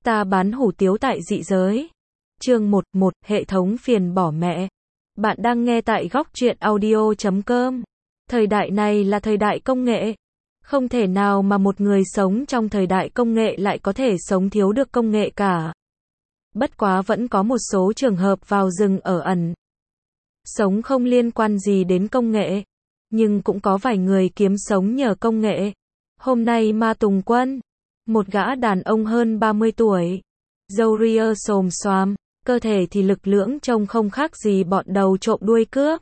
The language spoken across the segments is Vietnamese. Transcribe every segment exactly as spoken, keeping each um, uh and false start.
Ta bán hủ tiếu tại dị giới. Chương một một Hệ thống phiền bỏ mẹ. Bạn đang nghe tại góc truyện audio chấm com. Thời đại này là thời đại công nghệ. Không thể nào mà một người sống trong thời đại công nghệ lại có thể sống thiếu được công nghệ cả. Bất quá vẫn có một số trường hợp vào rừng ở ẩn. Sống không liên quan gì đến công nghệ. Nhưng cũng có vài người kiếm sống nhờ công nghệ. Hôm nay Ma Tùng Quân, một gã đàn ông hơn ba mươi tuổi, râu ria xồm xoàm, cơ thể thì lực lưỡng trông không khác gì bọn đầu trộm đuôi cướp.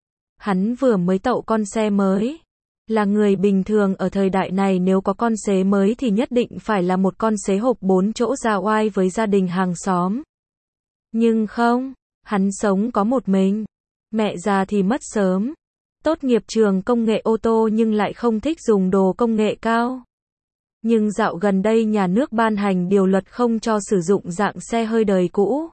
Hắn vừa mới tậu con xe mới. Là người bình thường ở thời đại này nếu có con xế mới thì nhất định phải là một con xế hộp bốn chỗ ra oai với gia đình hàng xóm. Nhưng không, hắn sống có một mình. Mẹ già thì mất sớm. Tốt nghiệp trường công nghệ ô tô nhưng lại không thích dùng đồ công nghệ cao. Nhưng dạo gần đây nhà nước ban hành điều luật không cho sử dụng dạng xe hơi đời cũ.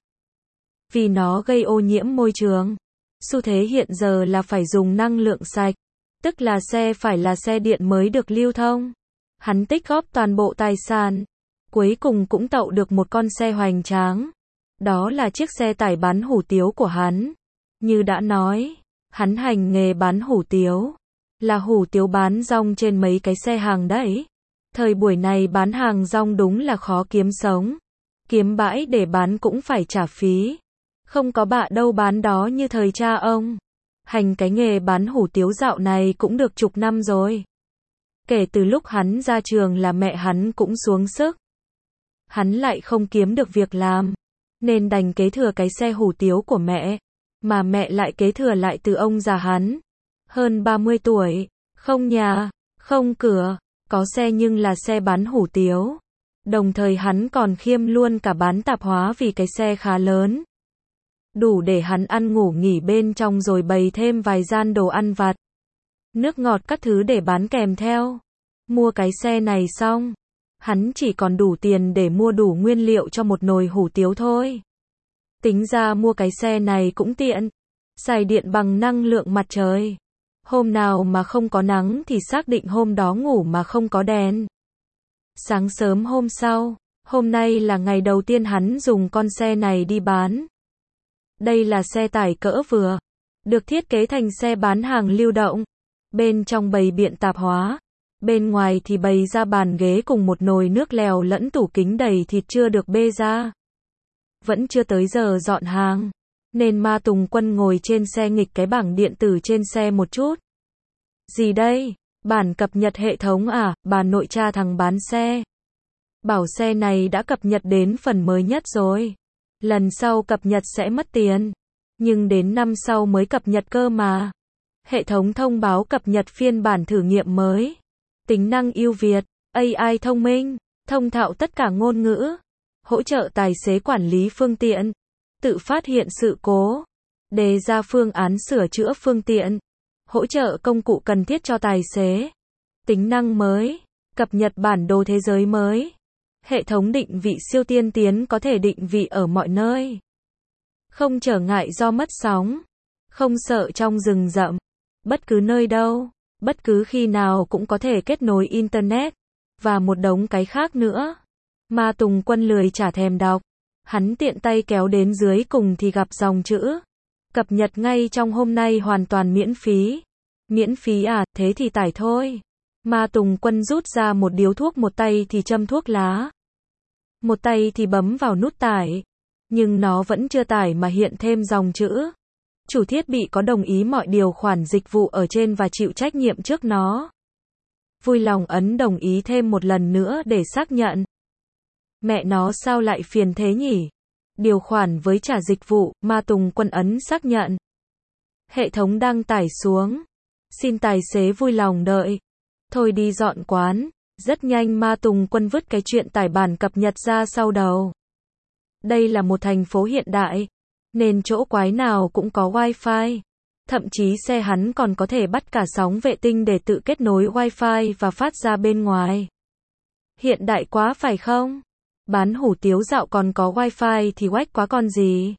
Vì nó gây ô nhiễm môi trường. Xu thế hiện giờ là phải dùng năng lượng sạch. Tức là xe phải là xe điện mới được lưu thông. Hắn tích góp toàn bộ tài sản. Cuối cùng cũng tậu được một con xe hoành tráng. Đó là chiếc xe tải bán hủ tiếu của hắn. Như đã nói, hắn hành nghề bán hủ tiếu. Là hủ tiếu bán rong trên mấy cái xe hàng đấy. Thời buổi này bán hàng rong đúng là khó kiếm sống. Kiếm bãi để bán cũng phải trả phí. Không có bạ đâu bán đó như thời cha ông. Hành cái nghề bán hủ tiếu dạo này cũng được chục năm rồi. Kể từ lúc hắn ra trường là mẹ hắn cũng xuống sức. Hắn lại không kiếm được việc làm. Nên đành kế thừa cái xe hủ tiếu của mẹ. Mà mẹ lại kế thừa lại từ ông già hắn. Hơn ba mươi tuổi. Không nhà, không cửa. Có xe nhưng là xe bán hủ tiếu. Đồng thời hắn còn khiêm luôn cả bán tạp hóa vì cái xe khá lớn. Đủ để hắn ăn ngủ nghỉ bên trong rồi bày thêm vài gian đồ ăn vặt. Nước ngọt các thứ để bán kèm theo. Mua cái xe này xong. Hắn chỉ còn đủ tiền để mua đủ nguyên liệu cho một nồi hủ tiếu thôi. Tính ra mua cái xe này cũng tiện. Xài điện bằng năng lượng mặt trời. Hôm nào mà không có nắng thì xác định hôm đó ngủ mà không có đèn. Sáng sớm hôm sau, hôm nay là ngày đầu tiên hắn dùng con xe này đi bán. Đây là xe tải cỡ vừa, được thiết kế thành xe bán hàng lưu động. Bên trong bày biện tạp hóa, bên ngoài thì bày ra bàn ghế cùng một nồi nước lèo lẫn tủ kính đầy thịt chưa được bê ra. Vẫn chưa tới giờ dọn hàng, nên Ma Tùng Quân ngồi trên xe nghịch cái bảng điện tử trên xe một chút. Gì đây? Bản cập nhật hệ thống à? Bà nội cha thằng bán xe. Bảo xe này đã cập nhật đến phần mới nhất rồi. Lần sau cập nhật sẽ mất tiền. Nhưng đến năm sau mới cập nhật cơ mà. Hệ thống thông báo cập nhật phiên bản thử nghiệm mới. Tính năng ưu việt, a i thông minh, thông thạo tất cả ngôn ngữ. Hỗ trợ tài xế quản lý phương tiện. Tự phát hiện sự cố. Đề ra phương án sửa chữa phương tiện. Hỗ trợ công cụ cần thiết cho tài xế. Tính năng mới. Cập nhật bản đồ thế giới mới. Hệ thống định vị siêu tiên tiến có thể định vị ở mọi nơi. Không trở ngại do mất sóng. Không sợ trong rừng rậm. Bất cứ nơi đâu. Bất cứ khi nào cũng có thể kết nối Internet. Và một đống cái khác nữa. Ma Tùng Quân lười chả thèm đọc. Hắn tiện tay kéo đến dưới cùng thì gặp dòng chữ. Cập nhật ngay trong hôm nay hoàn toàn miễn phí. Miễn phí à, thế thì tải thôi. Ma Tùng Quân rút ra một điếu thuốc, một tay thì châm thuốc lá. Một tay thì bấm vào nút tải. Nhưng nó vẫn chưa tải mà hiện thêm dòng chữ. Chủ thiết bị có đồng ý mọi điều khoản dịch vụ ở trên và chịu trách nhiệm trước nó. Vui lòng ấn đồng ý thêm một lần nữa để xác nhận. Mẹ nó sao lại phiền thế nhỉ? Điều khoản với trả dịch vụ, Ma Tùng Quân ấn xác nhận. Hệ thống đang tải xuống. Xin tài xế vui lòng đợi. Thôi đi dọn quán. Rất nhanh Ma Tùng Quân vứt cái chuyện tải bản cập nhật ra sau đầu. Đây là một thành phố hiện đại. Nên chỗ quái nào cũng có wifi. Thậm chí xe hắn còn có thể bắt cả sóng vệ tinh để tự kết nối wifi và phát ra bên ngoài. Hiện đại quá phải không? Bán hủ tiếu dạo còn có wifi thì oách quá con gì.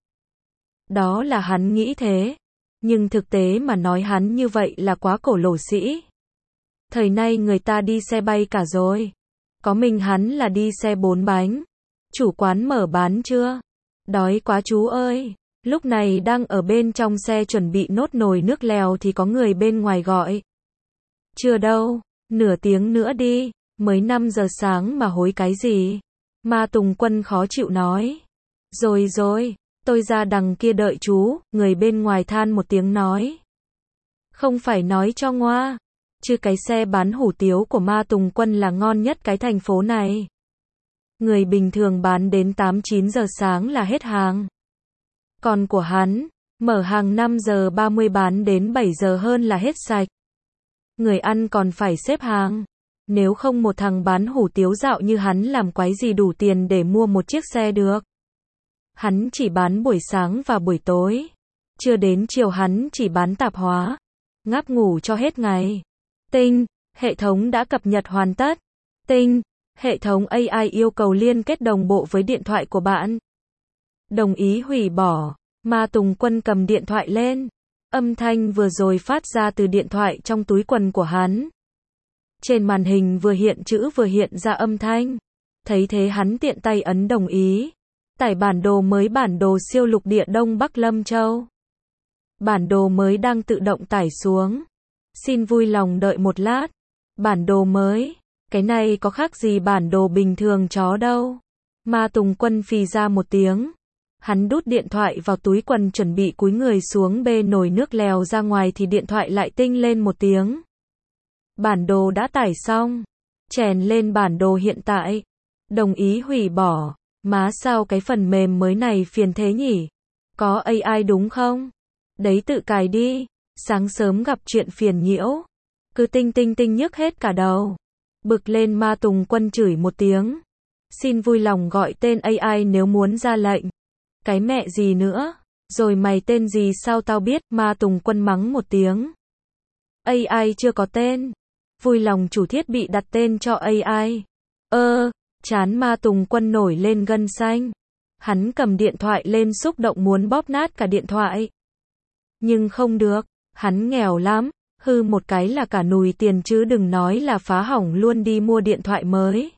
Đó là hắn nghĩ thế. Nhưng thực tế mà nói hắn như vậy là quá cổ lỗ sĩ. Thời nay người ta đi xe bay cả rồi. Có mình hắn là đi xe bốn bánh. Chủ quán mở bán chưa? Đói quá chú ơi. Lúc này đang ở bên trong xe chuẩn bị nốt nồi nước lèo thì có người bên ngoài gọi. Chưa đâu, nửa tiếng nữa đi, mới năm giờ sáng mà hối cái gì? Ma Tùng Quân khó chịu nói. Rồi rồi, tôi ra đằng kia đợi chú, người bên ngoài than một tiếng nói. Không phải nói cho ngoa, chứ cái xe bán hủ tiếu của Ma Tùng Quân là ngon nhất cái thành phố này. Người bình thường bán đến tám chín giờ sáng là hết hàng. Còn của hắn, mở hàng năm giờ ba mươi bán đến bảy giờ hơn là hết sạch. Người ăn còn phải xếp hàng. Nếu không một thằng bán hủ tiếu dạo như hắn làm quái gì đủ tiền để mua một chiếc xe được. Hắn chỉ bán buổi sáng và buổi tối. Chưa đến chiều hắn chỉ bán tạp hóa. Ngáp ngủ cho hết ngày. Tinh, hệ thống đã cập nhật hoàn tất. Tinh, hệ thống a i yêu cầu liên kết đồng bộ với điện thoại của bạn. Đồng ý hủy bỏ. Ma Tùng Quân cầm điện thoại lên. Âm thanh vừa rồi phát ra từ điện thoại trong túi quần của hắn. Trên màn hình vừa hiện chữ vừa hiện ra âm thanh. Thấy thế hắn tiện tay ấn đồng ý. Tải bản đồ mới, bản đồ siêu lục địa Đông Bắc Lâm Châu. Bản đồ mới đang tự động tải xuống. Xin vui lòng đợi một lát. Bản đồ mới. Cái này có khác gì bản đồ bình thường chó đâu. Ma Tùng Quân phì ra một tiếng. Hắn đút điện thoại vào túi quần chuẩn bị cúi người xuống bê nồi nước lèo ra ngoài thì điện thoại lại tinh lên một tiếng. Bản đồ đã tải xong. Chèn lên bản đồ hiện tại. Đồng ý hủy bỏ. Má sao cái phần mềm mới này phiền thế nhỉ? Có a i đúng không? Đấy tự cài đi. Sáng sớm gặp chuyện phiền nhiễu. Cứ tinh tinh tinh nhức hết cả đầu. Bực lên Ma Tùng Quân chửi một tiếng. Xin vui lòng gọi tên a i nếu muốn ra lệnh. Cái mẹ gì nữa? Rồi mày tên gì sao tao biết? Ma Tùng Quân mắng một tiếng. a i chưa có tên. Vui lòng chủ thiết bị đặt tên cho a i. Ơ, chán Ma Tùng Quân nổi lên gân xanh. Hắn cầm điện thoại lên xúc động muốn bóp nát cả điện thoại. Nhưng không được, hắn nghèo lắm, hư một cái là cả nùi tiền chứ đừng nói là phá hỏng luôn đi mua điện thoại mới.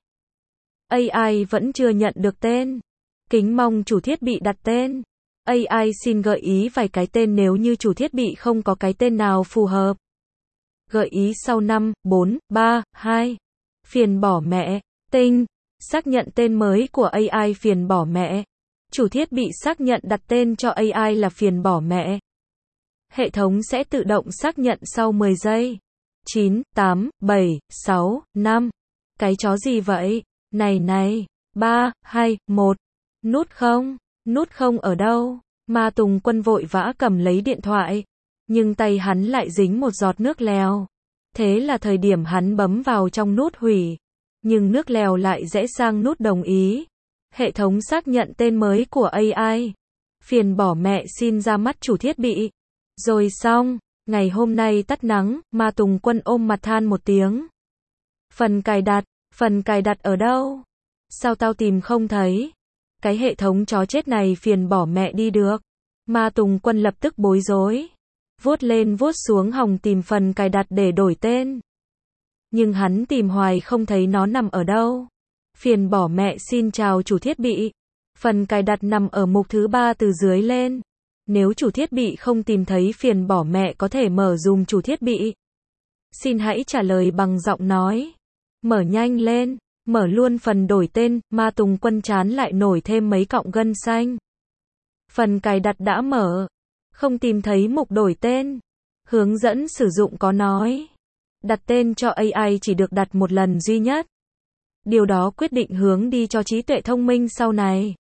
a i vẫn chưa nhận được tên. Kính mong chủ thiết bị đặt tên. a i xin gợi ý vài cái tên nếu như chủ thiết bị không có cái tên nào phù hợp. Gợi ý sau năm, bốn, ba, hai. Phiền bỏ mẹ. Tinh. Xác nhận tên mới của a i phiền bỏ mẹ. Chủ thiết bị xác nhận đặt tên cho a i là phiền bỏ mẹ. Hệ thống sẽ tự động xác nhận sau mười giây. chín, tám, bảy, sáu, năm. Cái chó gì vậy? Này này. ba, hai, một. Nút không? Nút không ở đâu? Ma Tùng Quân vội vã cầm lấy điện thoại. Nhưng tay hắn lại dính một giọt nước lèo. Thế là thời điểm hắn bấm vào trong nút hủy. Nhưng nước lèo lại rẽ sang nút đồng ý. Hệ thống xác nhận tên mới của a i. Phiền bỏ mẹ xin ra mắt chủ thiết bị. Rồi xong, ngày hôm nay tắt nắng, Ma Tùng Quân ôm mặt than một tiếng. Phần cài đặt, phần cài đặt ở đâu? Sao tao tìm không thấy? Cái hệ thống chó chết này phiền bỏ mẹ đi được. Ma Tùng Quân lập tức bối rối. Vuốt lên vuốt xuống hòng tìm phần cài đặt để đổi tên. Nhưng hắn tìm hoài không thấy nó nằm ở đâu. Phiền bỏ mẹ xin chào chủ thiết bị. Phần cài đặt nằm ở mục thứ ba từ dưới lên. Nếu chủ thiết bị không tìm thấy phiền bỏ mẹ có thể mở dùm chủ thiết bị. Xin hãy trả lời bằng giọng nói. Mở nhanh lên. Mở luôn phần đổi tên. Ma Tùng Quân chán lại nổi thêm mấy cọng gân xanh. Phần cài đặt đã mở. Không tìm thấy mục đổi tên. Hướng dẫn sử dụng có nói. Đặt tên cho a i chỉ được đặt một lần duy nhất. Điều đó quyết định hướng đi cho trí tuệ thông minh sau này.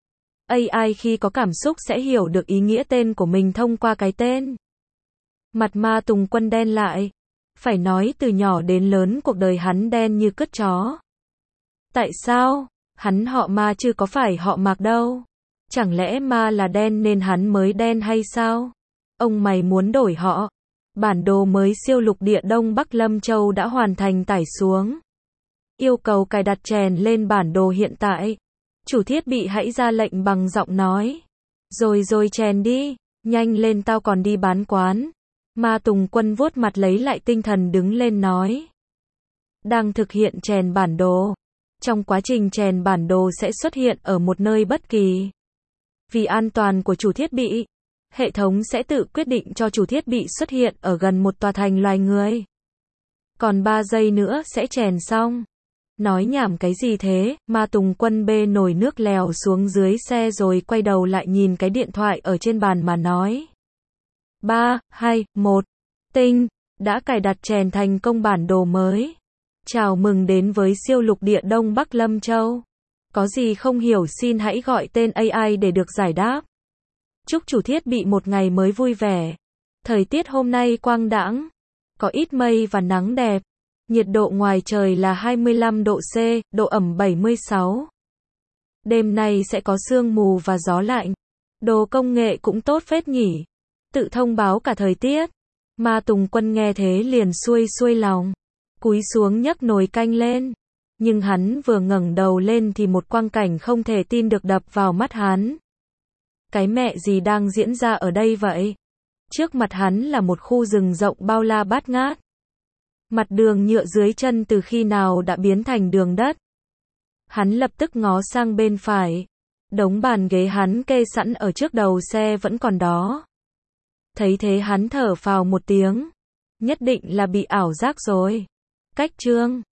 a i khi có cảm xúc sẽ hiểu được ý nghĩa tên của mình thông qua cái tên. Mặt Ma Tùng Quân đen lại. Phải nói từ nhỏ đến lớn cuộc đời hắn đen như cứt chó. Tại sao? Hắn họ Ma chứ có phải họ Mạc đâu. Chẳng lẽ Ma là đen nên hắn mới đen hay sao? Ông mày muốn đổi họ. Bản đồ mới siêu lục địa Đông Bắc Lâm Châu đã hoàn thành tải xuống. Yêu cầu cài đặt chèn lên bản đồ hiện tại. Chủ thiết bị hãy ra lệnh bằng giọng nói. Rồi rồi chèn đi, nhanh lên tao còn đi bán quán. Ma Tùng Quân vuốt mặt lấy lại tinh thần đứng lên nói. Đang thực hiện chèn bản đồ. Trong quá trình chèn bản đồ sẽ xuất hiện ở một nơi bất kỳ. Vì an toàn của chủ thiết bị, hệ thống sẽ tự quyết định cho chủ thiết bị xuất hiện ở gần một tòa thành loài người. Còn ba giây nữa sẽ chèn xong. Nói nhảm cái gì thế, Ma Tùng Quân bê nồi nước lèo xuống dưới xe rồi quay đầu lại nhìn cái điện thoại ở trên bàn mà nói. ba, hai, một. Tinh, đã cài đặt chèn thành công bản đồ mới. Chào mừng đến với siêu lục địa Đông Bắc Lâm Châu. Có gì không hiểu xin hãy gọi tên a i để được giải đáp. Chúc chủ thiết bị một ngày mới vui vẻ. Thời tiết hôm nay quang đãng, có ít mây và nắng đẹp. Nhiệt độ ngoài trời là hai mươi lăm độ C, độ ẩm bảy mươi sáu. Đêm nay sẽ có sương mù và gió lạnh. Đồ công nghệ cũng tốt phết nhỉ. Tự thông báo cả thời tiết. Ma Tùng Quân nghe thế liền xuôi xuôi lòng. Cúi xuống nhấc nồi canh lên. Nhưng hắn vừa ngẩng đầu lên thì một quang cảnh không thể tin được đập vào mắt hắn. Cái mẹ gì đang diễn ra ở đây vậy? Trước mặt hắn là một khu rừng rộng bao la bát ngát. Mặt đường nhựa dưới chân từ khi nào đã biến thành đường đất. Hắn lập tức ngó sang bên phải. Đống bàn ghế hắn kê sẵn ở trước đầu xe vẫn còn đó. Thấy thế hắn thở phào một tiếng. Nhất định là bị ảo giác rồi. Cách chương